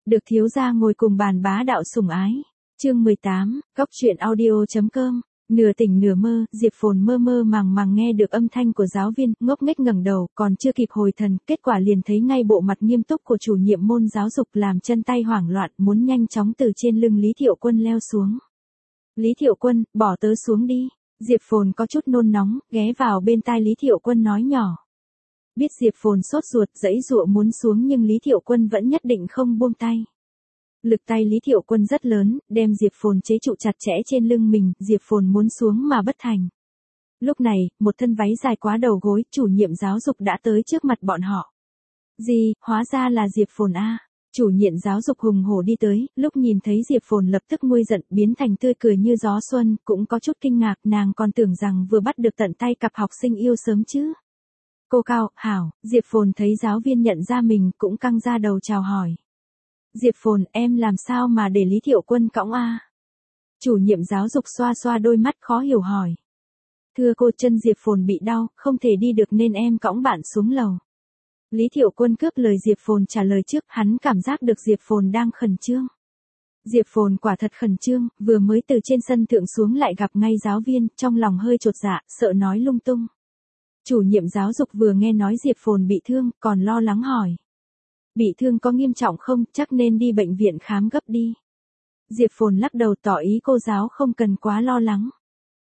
được thiếu gia ngồi cùng bàn bá đạo sủng ái. Chương 18, Góc truyện audio.com. Nửa tỉnh nửa mơ, Diệp Phồn mơ mơ màng màng nghe được âm thanh của giáo viên, ngốc nghếch ngẩng đầu, còn chưa kịp hồi thần, kết quả liền thấy ngay bộ mặt nghiêm túc của chủ nhiệm môn giáo dục làm chân tay hoảng loạn, muốn nhanh chóng từ trên lưng Lý Thiệu Quân leo xuống. Lý Thiệu Quân, bỏ tớ xuống đi. Diệp Phồn có chút nôn nóng, ghé vào bên tai Lý Thiệu Quân nói nhỏ. Biết Diệp Phồn sốt ruột, giãy giụa muốn xuống nhưng Lý Thiệu Quân vẫn nhất định không buông tay. Lực tay Lý Thiệu Quân rất lớn, đem Diệp Phồn chế trụ chặt chẽ trên lưng mình, Diệp Phồn muốn xuống mà bất thành. Lúc này, một thân váy dài quá đầu gối, chủ nhiệm giáo dục đã tới trước mặt bọn họ. Gì, hóa ra là Diệp Phồn a. Chủ nhiệm giáo dục hùng hổ đi tới, lúc nhìn thấy Diệp Phồn lập tức nguôi giận, biến thành tươi cười như gió xuân, cũng có chút kinh ngạc, nàng còn tưởng rằng vừa bắt được tận tay cặp học sinh yêu sớm chứ. Cô Cao, hảo, Diệp Phồn thấy giáo viên nhận ra mình, cũng căng ra đầu chào hỏi. Diệp Phồn, em làm sao mà để Lý Thiệu Quân cõng a? Chủ nhiệm giáo dục xoa xoa đôi mắt khó hiểu hỏi. Thưa cô, chân Diệp Phồn bị đau, không thể đi được nên em cõng bạn xuống lầu. Lý Thiệu Quân cướp lời Diệp Phồn trả lời trước, hắn cảm giác được Diệp Phồn đang khẩn trương. Diệp Phồn quả thật khẩn trương, vừa mới từ trên sân thượng xuống lại gặp ngay giáo viên, trong lòng hơi chột dạ, sợ nói lung tung. Chủ nhiệm giáo dục vừa nghe nói Diệp Phồn bị thương, còn lo lắng hỏi. Bị thương có nghiêm trọng không, chắc nên đi bệnh viện khám gấp đi. Diệp Phồn lắc đầu tỏ ý cô giáo không cần quá lo lắng.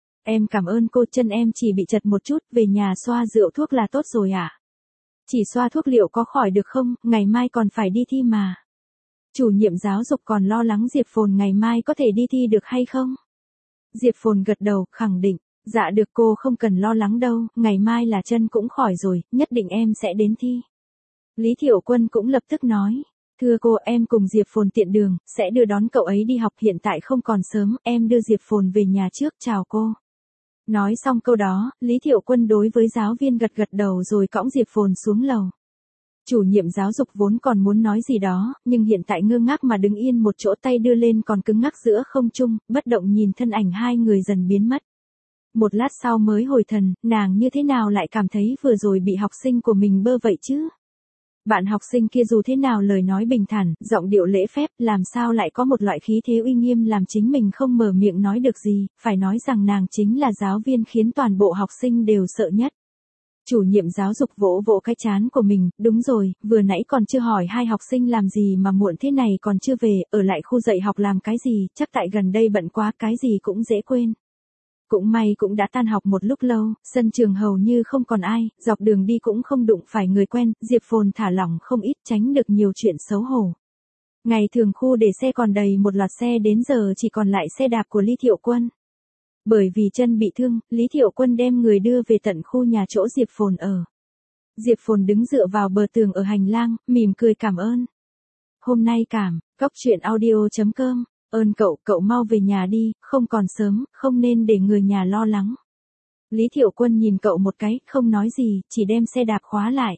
Em cảm ơn cô, chân em chỉ bị chật một chút, về nhà xoa rượu thuốc là tốt rồi ạ. Chỉ xoa thuốc liệu có khỏi được không, ngày mai còn phải đi thi mà. Chủ nhiệm giáo dục còn lo lắng Diệp Phồn ngày mai có thể đi thi được hay không. Diệp Phồn gật đầu, khẳng định. Dạ được cô, không cần lo lắng đâu, ngày mai là chân cũng khỏi rồi, nhất định em sẽ đến thi. Lý Thiệu Quân cũng lập tức nói. Thưa cô, em cùng Diệp Phồn tiện đường, sẽ đưa đón cậu ấy đi học, hiện tại không còn sớm, em đưa Diệp Phồn về nhà trước, chào cô. Nói xong câu đó, Lý Thiệu Quân đối với giáo viên gật gật đầu rồi cõng Diệp Phồn xuống lầu. Chủ nhiệm giáo dục vốn còn muốn nói gì đó, nhưng hiện tại ngơ ngác mà đứng yên một chỗ, tay đưa lên còn cứng ngắc giữa không trung, bất động nhìn thân ảnh hai người dần biến mất. Một lát sau mới hồi thần, nàng như thế nào lại cảm thấy vừa rồi bị học sinh của mình bơ vậy chứ? Bạn học sinh kia dù thế nào lời nói bình thản, giọng điệu lễ phép, làm sao lại có một loại khí thế uy nghiêm làm chính mình không mở miệng nói được gì, phải nói rằng nàng chính là giáo viên khiến toàn bộ học sinh đều sợ nhất. Chủ nhiệm giáo dục vỗ vỗ cái trán của mình, đúng rồi, vừa nãy còn chưa hỏi hai học sinh làm gì mà muộn thế này còn chưa về, ở lại khu dạy học làm cái gì, chắc tại gần đây bận quá, cái gì cũng dễ quên. Cũng may cũng đã tan học một lúc lâu, sân trường hầu như không còn ai, dọc đường đi cũng không đụng phải người quen, Diệp Phồn thả lỏng không ít, tránh được nhiều chuyện xấu hổ. Ngày thường khu để xe còn đầy một loạt xe, đến giờ chỉ còn lại xe đạp của Lý Thiệu Quân. Bởi vì chân bị thương, Lý Thiệu Quân đem người đưa về tận khu nhà chỗ Diệp Phồn ở. Diệp Phồn đứng dựa vào bờ tường ở hành lang, mỉm cười cảm ơn. Hôm nay cảm, Góc truyện audio.com. Ơn cậu, cậu mau về nhà đi, không còn sớm, không nên để người nhà lo lắng. Lý Thiệu Quân nhìn cậu một cái, không nói gì, chỉ đem xe đạp khóa lại.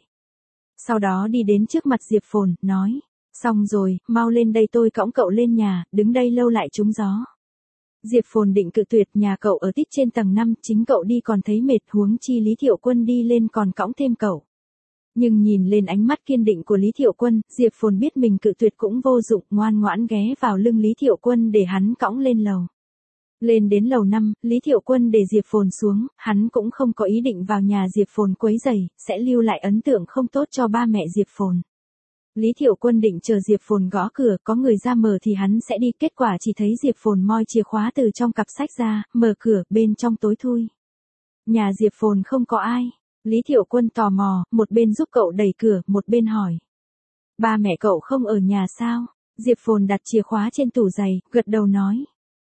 Sau đó đi đến trước mặt Diệp Phồn, nói. Xong rồi, mau lên đây tôi cõng cậu lên nhà, đứng đây lâu lại trúng gió. Diệp Phồn định cự tuyệt, nhà cậu ở tít trên tầng 5, chính cậu đi còn thấy mệt, huống chi Lý Thiệu Quân đi lên còn cõng thêm cậu. Nhưng nhìn lên ánh mắt kiên định của Lý Thiệu Quân, Diệp Phồn biết mình cự tuyệt cũng vô dụng, ngoan ngoãn ghé vào lưng Lý Thiệu Quân để hắn cõng lên lầu. Lên đến lầu 5, Lý Thiệu Quân để Diệp Phồn xuống, hắn cũng không có ý định vào nhà Diệp Phồn quấy rầy, sẽ lưu lại ấn tượng không tốt cho ba mẹ Diệp Phồn. Lý Thiệu Quân định chờ Diệp Phồn gõ cửa, có người ra mở thì hắn sẽ đi, kết quả chỉ thấy Diệp Phồn moi chìa khóa từ trong cặp sách ra, mở cửa, bên trong tối thui. Nhà Diệp Phồn không có ai. Lý Thiệu Quân tò mò, một bên giúp cậu đẩy cửa, một bên hỏi. Ba mẹ cậu không ở nhà sao? Diệp Phồn đặt chìa khóa trên tủ giày, gật đầu nói.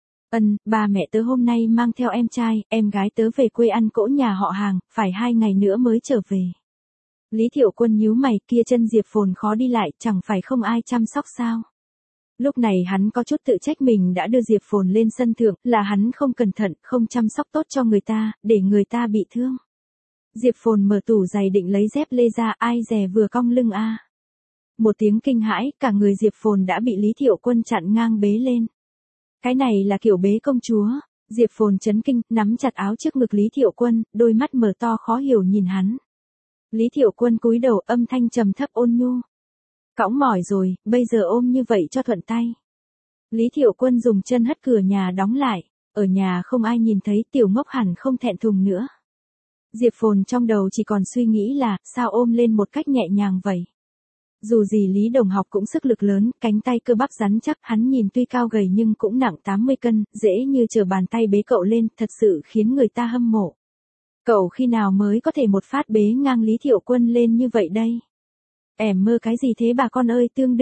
Ba mẹ tớ hôm nay mang theo em trai, em gái tớ về quê ăn cỗ nhà họ hàng, phải 2 ngày nữa mới trở về. Lý Thiệu Quân nhíu mày, kia chân Diệp Phồn khó đi lại, chẳng phải không ai chăm sóc sao? Lúc này hắn có chút tự trách mình đã đưa Diệp Phồn lên sân thượng, là hắn không cẩn thận, không chăm sóc tốt cho người ta, để người ta bị thương. Diệp Phồn mở tủ giày định lấy dép lê ra, ai dè vừa cong lưng a. Một tiếng kinh hãi, cả người Diệp Phồn đã bị Lý Thiệu Quân chặn ngang bế lên. Cái này là kiểu bế công chúa. Diệp Phồn chấn kinh, nắm chặt áo trước ngực Lý Thiệu Quân, đôi mắt mở to khó hiểu nhìn hắn. Lý Thiệu Quân cúi đầu, âm thanh trầm thấp ôn nhu. Cõng mỏi rồi, bây giờ ôm như vậy cho thuận tay. Lý Thiệu Quân dùng chân hất cửa nhà đóng lại, ở nhà không ai nhìn thấy tiểu ngốc hẳn không thẹn thùng nữa. Diệp Phồn trong đầu chỉ còn suy nghĩ là, sao ôm lên một cách nhẹ nhàng vậy. Dù gì Lý Đồng Học cũng sức lực lớn, cánh tay cơ bắp rắn chắc, hắn nhìn tuy cao gầy nhưng cũng nặng 80 cân, dễ như trở bàn tay bế cậu lên, thật sự khiến người ta hâm mộ. Cậu khi nào mới có thể một phát bế ngang Lý Thiệu Quân lên như vậy đây? Em mơ cái gì thế bà con ơi, tương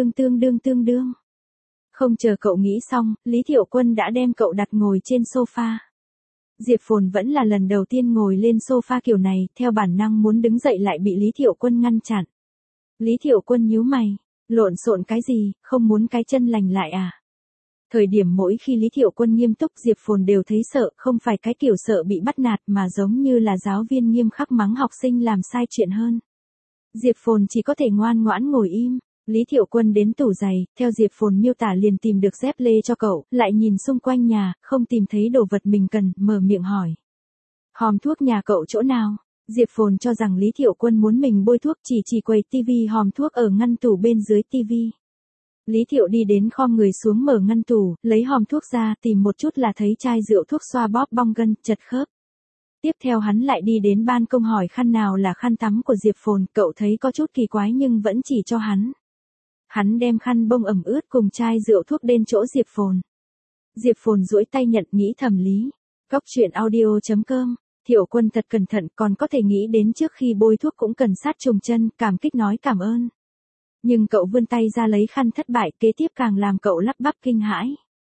đương. Không chờ cậu nghĩ xong, Lý Thiệu Quân đã đem cậu đặt ngồi trên sofa. Diệp Phồn vẫn là lần đầu tiên ngồi lên sofa kiểu này, theo bản năng muốn đứng dậy lại bị Lý Thiệu Quân ngăn chặn. Lý Thiệu Quân nhíu mày, lộn xộn cái gì, không muốn cái chân lành lại à? Thời điểm mỗi khi Lý Thiệu Quân nghiêm túc Diệp Phồn đều thấy sợ, không phải cái kiểu sợ bị bắt nạt mà giống như là giáo viên nghiêm khắc mắng học sinh làm sai chuyện hơn. Diệp Phồn chỉ có thể ngoan ngoãn ngồi im. Lý Thiệu Quân đến tủ giày, theo Diệp Phồn miêu tả liền tìm được dép lê cho cậu, lại nhìn xung quanh nhà, không tìm thấy đồ vật mình cần, mở miệng hỏi. Hòm thuốc nhà cậu chỗ nào? Diệp Phồn cho rằng Lý Thiệu Quân muốn mình bôi thuốc, chỉ quầy tivi hòm thuốc ở ngăn tủ bên dưới tivi. Lý Thiệu đi đến khom người xuống mở ngăn tủ, lấy hòm thuốc ra, tìm một chút là thấy chai rượu thuốc xoa bóp bong gân, chật khớp. Tiếp theo hắn lại đi đến ban công hỏi khăn nào là khăn tắm của Diệp Phồn, cậu thấy có chút kỳ quái nhưng vẫn chỉ cho hắn. Hắn đem khăn bông ẩm ướt cùng chai rượu thuốc đến chỗ Diệp Phồn. Diệp Phồn duỗi tay nhận, nghĩ thầm Lý. Góc chuyện audio.com. Thiệu Quân thật cẩn thận, còn có thể nghĩ đến trước khi bôi thuốc cũng cần sát trùng chân, cảm kích nói cảm ơn. Nhưng cậu vươn tay ra lấy khăn thất bại, kế tiếp càng làm cậu lắp bắp kinh hãi.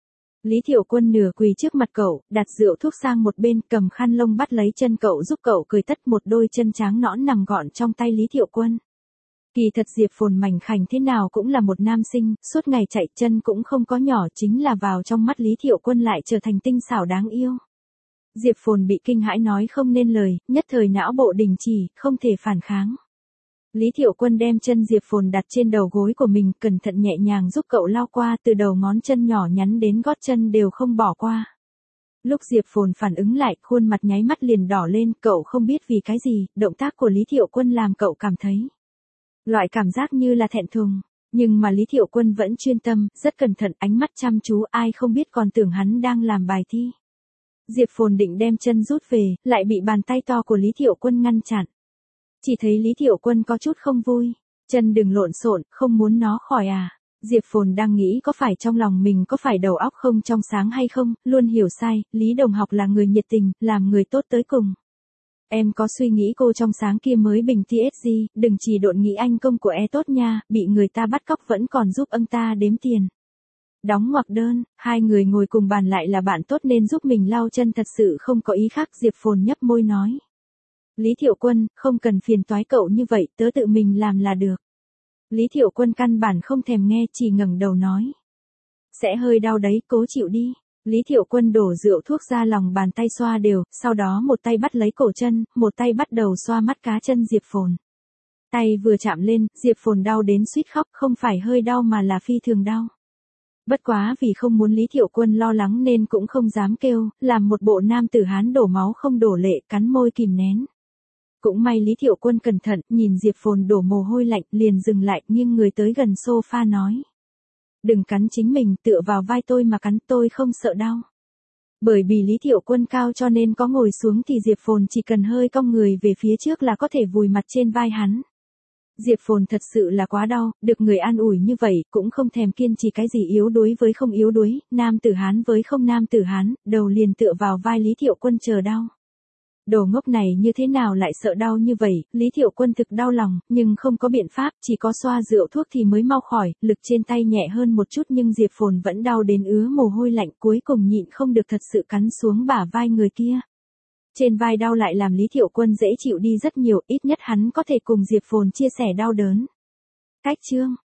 Lý Thiệu Quân nửa quỳ trước mặt cậu, đặt rượu thuốc sang một bên, cầm khăn lông bắt lấy chân cậu giúp cậu cười tất, một đôi chân trắng nõn nằm gọn trong tay Lý Thiệu Quân. Kỳ thật Diệp Phồn mảnh khảnh thế nào cũng là một nam sinh, suốt ngày chạy chân cũng không có nhỏ, chính là vào trong mắt Lý Thiệu Quân lại trở thành tinh xảo đáng yêu. Diệp Phồn bị kinh hãi nói không nên lời, nhất thời não bộ đình chỉ, không thể phản kháng. Lý Thiệu Quân đem chân Diệp Phồn đặt trên đầu gối của mình, cẩn thận nhẹ nhàng giúp cậu lao qua, từ đầu ngón chân nhỏ nhắn đến gót chân đều không bỏ qua. Lúc Diệp Phồn phản ứng lại, khuôn mặt nháy mắt liền đỏ lên, cậu không biết vì cái gì, động tác của Lý Thiệu Quân làm cậu cảm thấy loại cảm giác như là thẹn thùng, nhưng mà Lý Thiệu Quân vẫn chuyên tâm, rất cẩn thận, ánh mắt chăm chú, ai không biết còn tưởng hắn đang làm bài thi. Diệp Phồn định đem chân rút về, lại bị bàn tay to của Lý Thiệu Quân ngăn chặn. Chỉ thấy Lý Thiệu Quân có chút không vui, chân đừng lộn xộn, không muốn nó khỏi à. Diệp Phồn đang nghĩ có phải trong lòng mình có phải đầu óc không trong sáng hay không, luôn hiểu sai, Lý Đồng Học là người nhiệt tình, làm người tốt tới cùng. Em có suy nghĩ cô trong sáng kia mới bình TSG, đừng chỉ độn nghĩ anh công của tốt nha, bị người ta bắt cóc vẫn còn giúp ông ta đếm tiền. Đóng ngoặc đơn, hai người ngồi cùng bàn lại là bạn tốt nên giúp mình lau chân, thật sự không có ý khác. Diệp Phồn nhấp môi nói. Lý Thiệu Quân, không cần phiền toái cậu như vậy, tớ tự mình làm là được. Lý Thiệu Quân căn bản không thèm nghe, chỉ ngẩng đầu nói. Sẽ hơi đau đấy, cố chịu đi. Lý Thiệu Quân đổ rượu thuốc ra lòng bàn tay xoa đều, sau đó một tay bắt lấy cổ chân, một tay bắt đầu xoa mắt cá chân Diệp Phồn. Tay vừa chạm lên, Diệp Phồn đau đến suýt khóc, không phải hơi đau mà là phi thường đau. Bất quá vì không muốn Lý Thiệu Quân lo lắng nên cũng không dám kêu, làm một bộ nam tử Hán đổ máu không đổ lệ, cắn môi kìm nén. Cũng may Lý Thiệu Quân cẩn thận, nhìn Diệp Phồn đổ mồ hôi lạnh, liền dừng lại, nghiêng người tới gần sofa nói. Đừng cắn chính mình, tựa vào vai tôi mà cắn, tôi không sợ đau. Bởi vì Lý Thiệu Quân cao cho nên có ngồi xuống thì Diệp Phồn chỉ cần hơi cong người về phía trước là có thể vùi mặt trên vai hắn. Diệp Phồn thật sự là quá đau, được người an ủi như vậy, cũng không thèm kiên trì cái gì yếu đuối với không yếu đuối, nam tử Hán với không nam tử Hán, đầu liền tựa vào vai Lý Thiệu Quân chờ đau. Đồ ngốc này như thế nào lại sợ đau như vậy, Lý Thiệu Quân thực đau lòng, nhưng không có biện pháp, chỉ có xoa rượu thuốc thì mới mau khỏi, lực trên tay nhẹ hơn một chút nhưng Diệp Phồn vẫn đau đến ứa mồ hôi lạnh, cuối cùng nhịn không được thật sự cắn xuống bả vai người kia. Trên vai đau lại làm Lý Thiệu Quân dễ chịu đi rất nhiều, ít nhất hắn có thể cùng Diệp Phồn chia sẻ đau đớn. Cách chương